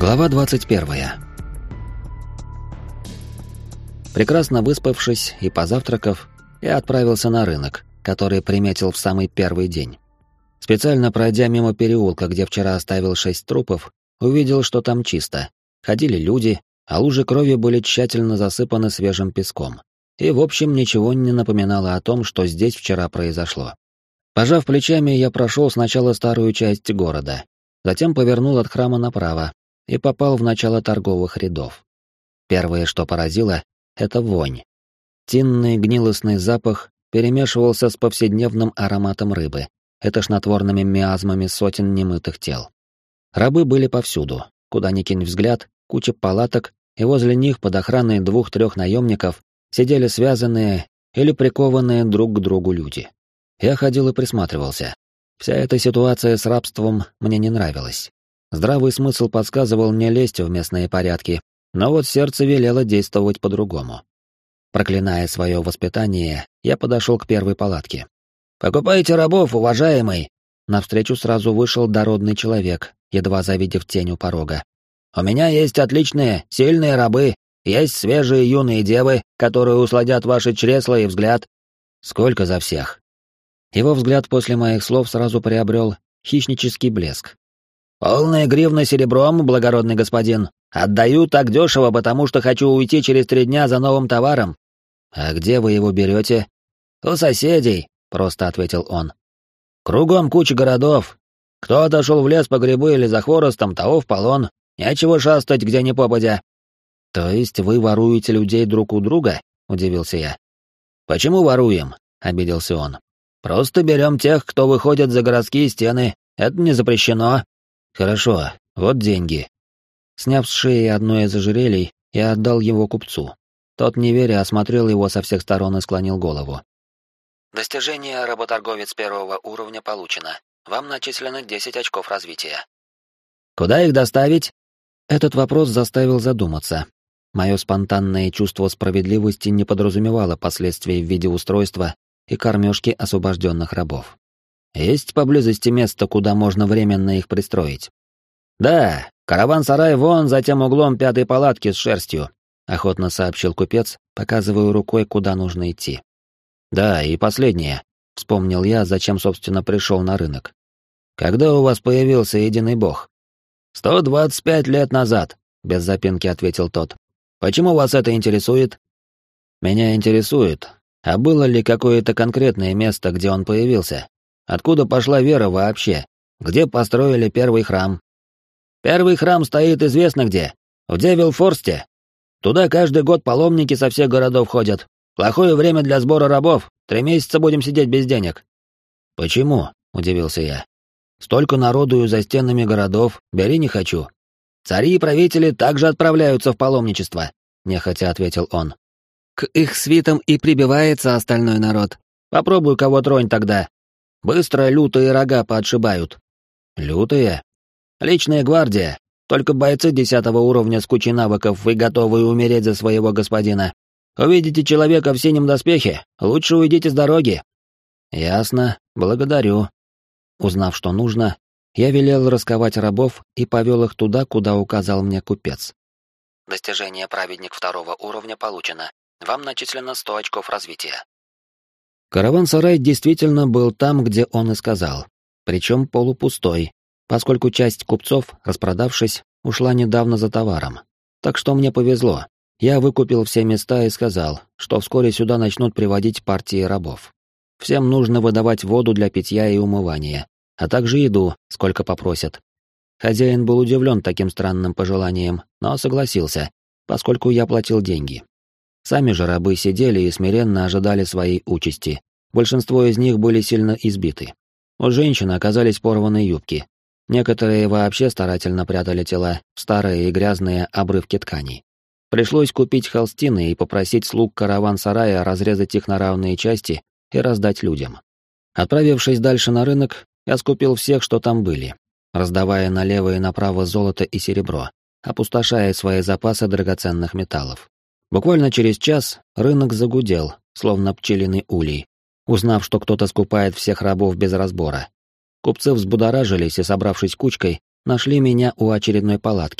Глава 21. Прекрасно выспавшись и позавтракав, я отправился на рынок, который приметил в самый первый день. Специально пройдя мимо переулка, где вчера оставил 6 трупов, увидел, что там чисто. Ходили люди, а лужи крови были тщательно засыпаны свежим песком. И, в общем, ничего не напоминало о том, что здесь вчера произошло. Пожав плечами, я прошел сначала старую часть города, затем повернул от храма направо и попал в начало торговых рядов. Первое, что поразило, — это вонь. Тинный гнилостный запах перемешивался с повседневным ароматом рыбы и тошнотворными миазмами сотен немытых тел. Рабы были повсюду, куда ни кинь взгляд, куча палаток, и возле них под охраной 2-3 наемников сидели связанные или прикованные друг к другу люди. Я ходил и присматривался. Вся эта ситуация с рабством мне не нравилась. Здравый смысл подсказывал не лезть в местные порядки, но вот сердце велело действовать по-другому. Проклиная свое воспитание, я подошел к первой палатке. «Покупайте рабов, уважаемый!» Навстречу сразу вышел дородный человек, едва завидев тень у порога. «У меня есть отличные, сильные рабы, есть свежие юные девы, которые усладят ваши чресла и взгляд». «Сколько за всех?» Его взгляд после моих слов сразу приобрел хищнический блеск. «Полная гривна серебром, благородный господин. Отдаю так дешево, потому что хочу уйти через 3 дня за новым товаром». «А где вы его берете?» «У соседей», — просто ответил он. «Кругом куча городов. Кто отошел в лес по грибы или за хворостом, того в полон. Нечего шастать, где ни попадя». «То есть вы воруете людей друг у друга?» — удивился я. «Почему воруем?» — обиделся он. «Просто берем тех, кто выходит за городские стены. Это не запрещено». «Хорошо, вот деньги». Сняв с шеи одно из ожерелий, я отдал его купцу. Тот, не веря, осмотрел его со всех сторон и склонил голову. «Достижение работорговец 1 уровня получено. Вам начислено 10 очков развития». «Куда их доставить?» Этот вопрос заставил задуматься. Мое спонтанное чувство справедливости не подразумевало последствий в виде устройства и кормежки освобожденных рабов. Есть поблизости место, куда можно временно их пристроить? «Да, караван-сарай вон за тем углом 5-й палатки с шерстью», — охотно сообщил купец, показывая рукой, куда нужно идти. «Да, и последнее», — вспомнил я, зачем, собственно, пришел на рынок. «Когда у вас появился единый бог?» 125 лет назад», — без запинки ответил тот. «Почему вас это интересует?» «Меня интересует, а было ли какое-то конкретное место, где он появился? Откуда пошла вера вообще? Где построили первый храм?» «Первый храм стоит известно где. В Девилфорсте. Туда каждый год паломники со всех городов ходят. Плохое время для сбора рабов. 3 месяца будем сидеть без денег». «Почему?» — удивился я. «Столько народу за стенами городов, бери не хочу». «Цари и правители также отправляются в паломничество», — нехотя ответил он. «К их свитам и прибивается остальной народ. Попробуй кого тронь тогда. Быстро лютые рога поотшибают». «Лютые?» «Личная гвардия. Только бойцы 10 уровня с кучей навыков и готовы умереть за своего господина. Увидите человека в синем доспехе, лучше уйдите с дороги». «Ясно, благодарю». Узнав, что нужно, я велел расковать рабов и повел их туда, куда указал мне купец. Достижение праведник 2 уровня получено. Вам начислено 100 очков развития. Караван-сарай действительно был там, где он и сказал, причем полупустой, поскольку часть купцов, распродавшись, ушла недавно за товаром. Так что мне повезло. Я выкупил все места и сказал, что вскоре сюда начнут приводить партии рабов. Всем нужно выдавать воду для питья и умывания, а также еду, сколько попросят. Хозяин был удивлен таким странным пожеланием, но согласился, поскольку я платил деньги. Сами же рабы сидели и смиренно ожидали своей участи. Большинство из них были сильно избиты. У женщин оказались порванные юбки. Некоторые вообще старательно прятали тела в старые и грязные обрывки тканей. Пришлось купить холстины и попросить слуг караван-сарая разрезать их на равные части и раздать людям. Отправившись дальше на рынок, я скупил всех, что там были, раздавая налево и направо золото и серебро, опустошая свои запасы драгоценных металлов. Буквально через час рынок загудел, словно пчелиный улей, узнав, что кто-то скупает всех рабов без разбора. Купцы взбудоражились и, собравшись кучкой, нашли меня у очередной палатки,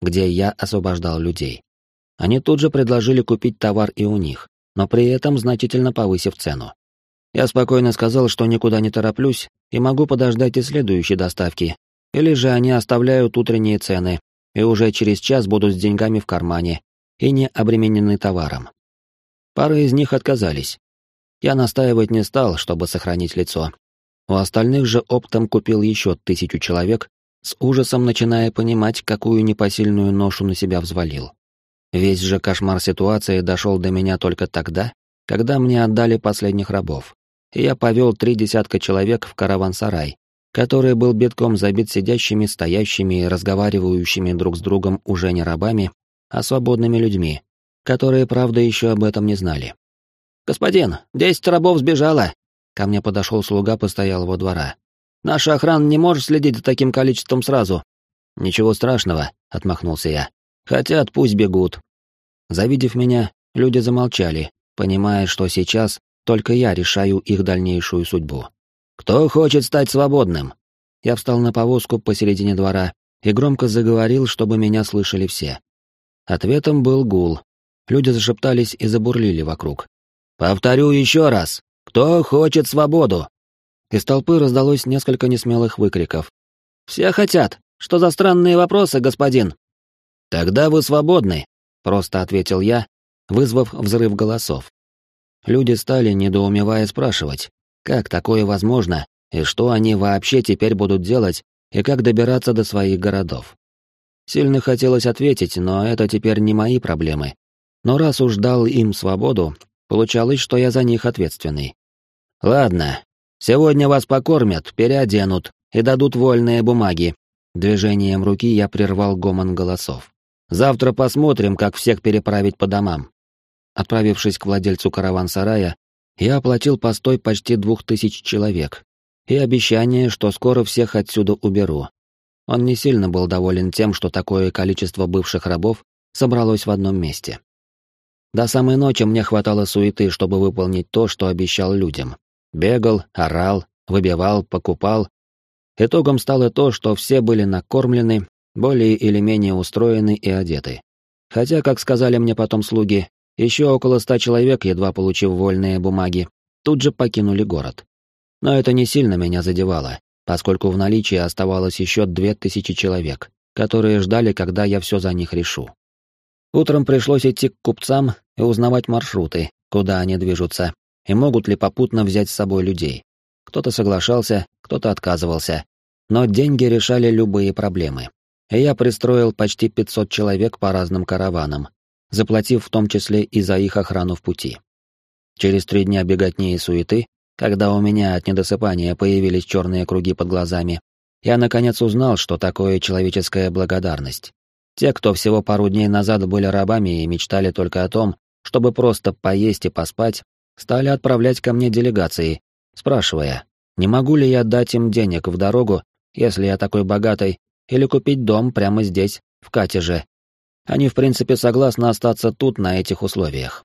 где я освобождал людей. Они тут же предложили купить товар и у них, но при этом значительно повысив цену. Я спокойно сказал, что никуда не тороплюсь и могу подождать и следующей доставки, или же они оставляют утренние цены, и уже через час будут с деньгами в кармане и не обременены товаром. Пара из них отказались. Я настаивать не стал, чтобы сохранить лицо. У остальных же оптом купил еще 1000 человек, с ужасом начиная понимать, какую непосильную ношу на себя взвалил. Весь же кошмар ситуации дошел до меня только тогда, когда мне отдали последних рабов, и я повел 3 десятка человек в караван-сарай, который был битком забит сидящими, стоящими и разговаривающими друг с другом уже не рабами, а свободными людьми, которые, правда, еще об этом не знали. «Господин, 10 рабов сбежало!» Ко мне подошел слуга постоялого двора. «Наша охрана не может следить за таким количеством сразу». «Ничего страшного», — отмахнулся я. «Хотят, пусть бегут». Завидев меня, люди замолчали, понимая, что сейчас только я решаю их дальнейшую судьбу. «Кто хочет стать свободным?» Я встал на повозку посередине двора и громко заговорил, чтобы меня слышали все. Ответом был гул. Люди зашептались и забурлили вокруг. «Повторю еще раз. Кто хочет свободу?» Из толпы раздалось несколько несмелых выкриков. «Все хотят. Что за странные вопросы, господин?» «Тогда вы свободны», — просто ответил я, вызвав взрыв голосов. Люди стали, недоумевая, спрашивать, как такое возможно, и что они вообще теперь будут делать, и как добираться до своих городов. Сильно хотелось ответить, но это теперь не мои проблемы. Но раз уж дал им свободу, получалось, что я за них ответственный. «Ладно, сегодня вас покормят, переоденут и дадут вольные бумаги». Движением руки я прервал гомон голосов. «Завтра посмотрим, как всех переправить по домам». Отправившись к владельцу караван-сарая, я оплатил постой почти 2000 человек и обещание, что скоро всех отсюда уберу. Он не сильно был доволен тем, что такое количество бывших рабов собралось в одном месте. До самой ночи мне хватало суеты, чтобы выполнить то, что обещал людям. Бегал, орал, выбивал, покупал. Итогом стало то, что все были накормлены, более или менее устроены и одеты. Хотя, как сказали мне потом слуги, еще около 100 человек, едва получив вольные бумаги, тут же покинули город. Но это не сильно меня задевало, поскольку в наличии оставалось еще 2000 человек, которые ждали, когда я все за них решу. Утром пришлось идти к купцам и узнавать маршруты, куда они движутся, и могут ли попутно взять с собой людей. Кто-то соглашался, кто-то отказывался, но деньги решали любые проблемы. И я пристроил почти 500 человек по разным караванам, заплатив в том числе и за их охрану в пути. Через 3 дня беготни и суеты, когда у меня от недосыпания появились черные круги под глазами, я наконец узнал, что такое человеческая благодарность. Те, кто всего пару дней назад были рабами и мечтали только о том, чтобы просто поесть и поспать, стали отправлять ко мне делегации, спрашивая, не могу ли я дать им денег в дорогу, если я такой богатый, или купить дом прямо здесь, в Катеже. Они, в принципе, согласны остаться тут на этих условиях.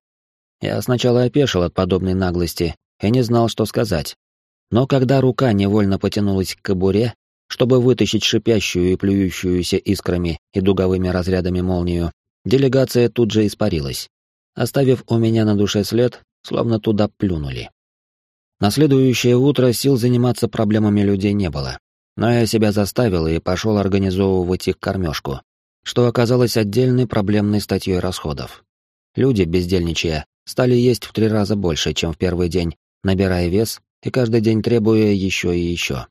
Я сначала опешил от подобной наглости и не знал, что сказать. Но когда рука невольно потянулась к кобуре, чтобы вытащить шипящую и плюющуюся искрами и дуговыми разрядами молнию, делегация тут же испарилась, оставив у меня на душе след, словно туда плюнули. На следующее утро сил заниматься проблемами людей не было, но я себя заставил и пошел организовывать их кормежку, что оказалось отдельной проблемной статьей расходов. Люди, бездельничая, стали есть в 3 раза больше, чем в первый день, набирая вес и каждый день требуя еще и еще.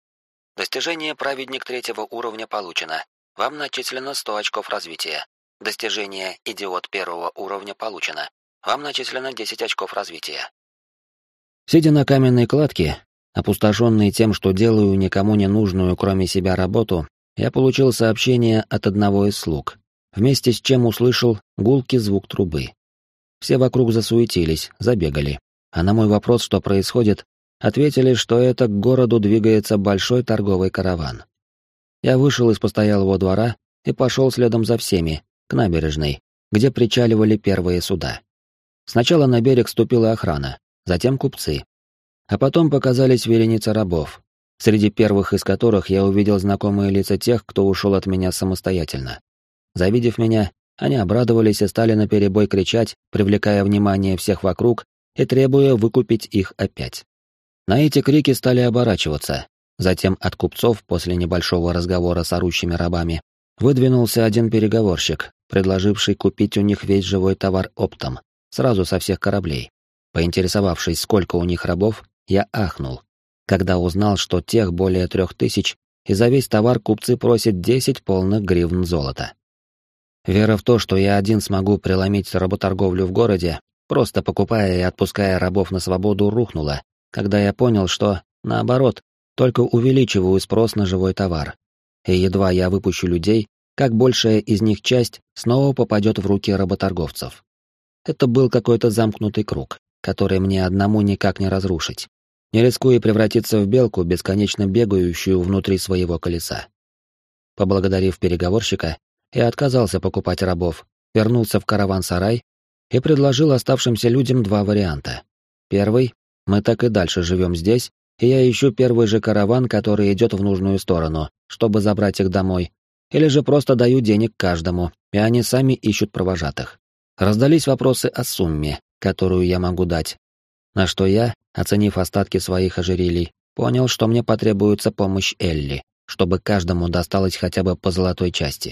Достижение «Праведник» 3-го уровня получено. Вам начислено 100 очков развития. Достижение «Идиот» 1-го уровня получено. Вам начислено 10 очков развития. Сидя на каменной кладке, опустошенный тем, что делаю никому не нужную, кроме себя, работу, я получил сообщение от одного из слуг, вместе с чем услышал гулкий звук трубы. Все вокруг засуетились, забегали, а на мой вопрос, что происходит, ответили, что это к городу двигается большой торговый караван. Я вышел из постоялого двора и пошел следом за всеми, к набережной, где причаливали первые суда. Сначала на берег ступила охрана, затем купцы. А потом показались вереницы рабов, среди первых из которых я увидел знакомые лица тех, кто ушел от меня самостоятельно. Завидев меня, они обрадовались и стали наперебой кричать, привлекая внимание всех вокруг и требуя выкупить их опять. На эти крики стали оборачиваться. Затем от купцов, после небольшого разговора с орущими рабами, выдвинулся один переговорщик, предложивший купить у них весь живой товар оптом, сразу со всех кораблей. Поинтересовавшись, сколько у них рабов, я ахнул, когда узнал, что тех более 3000, и за весь товар купцы просят 10 полных гривен золота. Вера в то, что я один смогу преломить работорговлю в городе, просто покупая и отпуская рабов на свободу, рухнула, когда я понял, что, наоборот, только увеличиваю спрос на живой товар. И едва я выпущу людей, как большая из них часть снова попадет в руки работорговцев. Это был какой-то замкнутый круг, который мне одному никак не разрушить, не рискуя превратиться в белку, бесконечно бегающую внутри своего колеса. Поблагодарив переговорщика, я отказался покупать рабов, вернулся в караван-сарай и предложил оставшимся людям два варианта. Первый — мы так и дальше живем здесь, и я ищу первый же караван, который идет в нужную сторону, чтобы забрать их домой, или же просто даю денег каждому, и они сами ищут провожатых. Раздались вопросы о сумме, которую я могу дать, на что я, оценив остатки своих ожерелий, понял, что мне потребуется помощь Элли, чтобы каждому досталось хотя бы по золотой части.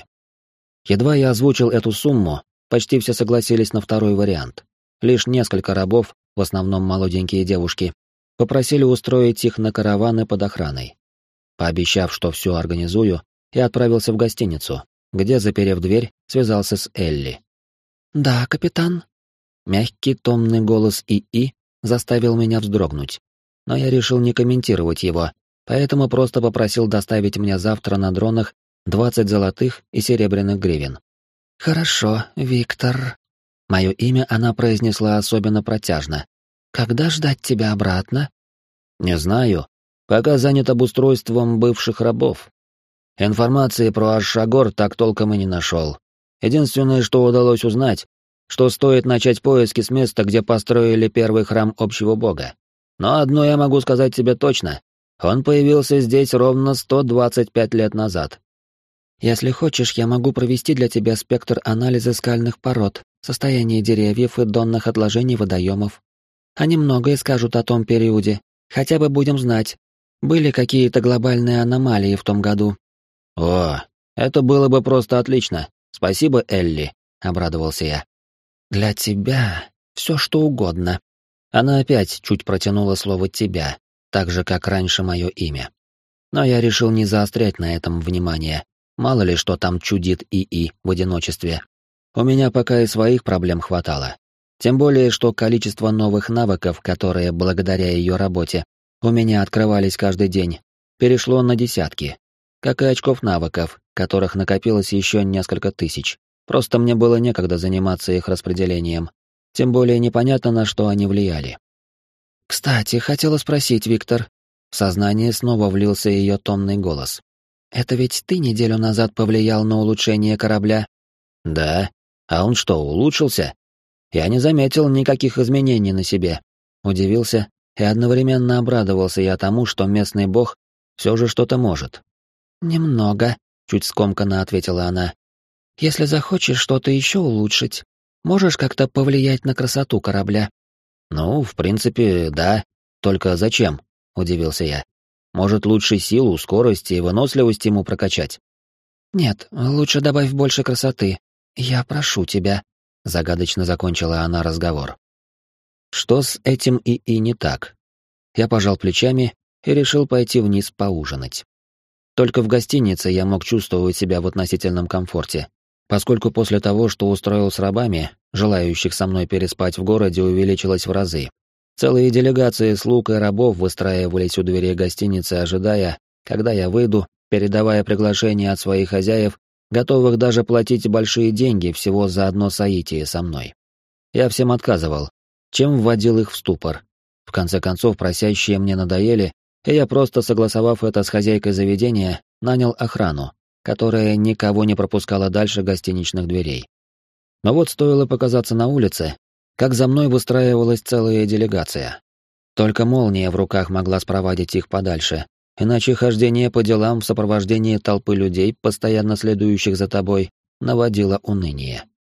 Едва я озвучил эту сумму, почти все согласились на второй вариант. Лишь несколько рабов, в основном молоденькие девушки, попросили устроить их на караваны под охраной. Пообещав, что все организую, я отправился в гостиницу, где, заперев дверь, связался с Элли. «Да, капитан». Мягкий томный голос ИИ заставил меня вздрогнуть, но я решил не комментировать его, поэтому просто попросил доставить мне завтра на дронах 20 золотых и серебряных гривен. «Хорошо, Виктор». Мое имя она произнесла особенно протяжно. «Когда ждать тебя обратно?» «Не знаю. Пока занят обустройством бывших рабов. Информации про Аш-Шагор так толком и не нашел. Единственное, что удалось узнать, что стоит начать поиски с места, где построили первый храм общего бога. Но одно я могу сказать тебе точно. Он появился здесь ровно 125 лет назад. Если хочешь, я могу провести для тебя спектр анализа скальных пород, состояние деревьев и донных отложений водоемов. Они многое скажут о том периоде. Хотя бы будем знать, были какие-то глобальные аномалии в том году. О, это было бы просто отлично. Спасибо, Элли, обрадовался я. Для тебя все что угодно. Она опять чуть протянула слово «тебя», так же, как раньше мое имя. Но я решил не заострять на этом внимание. Мало ли, что там чудит ИИ в одиночестве. У меня пока и своих проблем хватало. Тем более, что количество новых навыков, которые, благодаря ее работе, у меня открывались каждый день, перешло на десятки. Как и очков навыков, которых накопилось еще несколько тысяч. Просто мне было некогда заниматься их распределением. Тем более непонятно, на что они влияли. «Кстати, хотела спросить, Виктор». В сознание снова влился ее томный голос. «Это ведь ты неделю назад повлиял на улучшение корабля?» «Да. А он что, улучшился?» «Я не заметил никаких изменений на себе». Удивился и одновременно обрадовался я тому, что местный бог все же что-то может. «Немного», — чуть скомканно ответила она. «Если захочешь что-то еще улучшить, можешь как-то повлиять на красоту корабля?» «Ну, в принципе, да. Только зачем?» — удивился я. «Может, лучше силу, скорость и выносливость ему прокачать?» «Нет, лучше добавь больше красоты. Я прошу тебя», — загадочно закончила она разговор. Что с этим ИИ не так? Я пожал плечами и решил пойти вниз поужинать. Только в гостинице я мог чувствовать себя в относительном комфорте, поскольку после того, что устроил с рабами, желающих со мной переспать в городе увеличилось в разы. Целые делегации слуг и рабов выстраивались у дверей гостиницы, ожидая, когда я выйду, передавая приглашение от своих хозяев, готовых даже платить большие деньги всего за одно соитие со мной. Я всем отказывал, чем вводил их в ступор. В конце концов, просящие мне надоели, и я, просто согласовав это с хозяйкой заведения, нанял охрану, которая никого не пропускала дальше гостиничных дверей. Но вот стоило показаться на улице, как за мной выстраивалась целая делегация. Только молния в руках могла спровадить их подальше, иначе хождение по делам в сопровождении толпы людей, постоянно следующих за тобой, наводило уныние.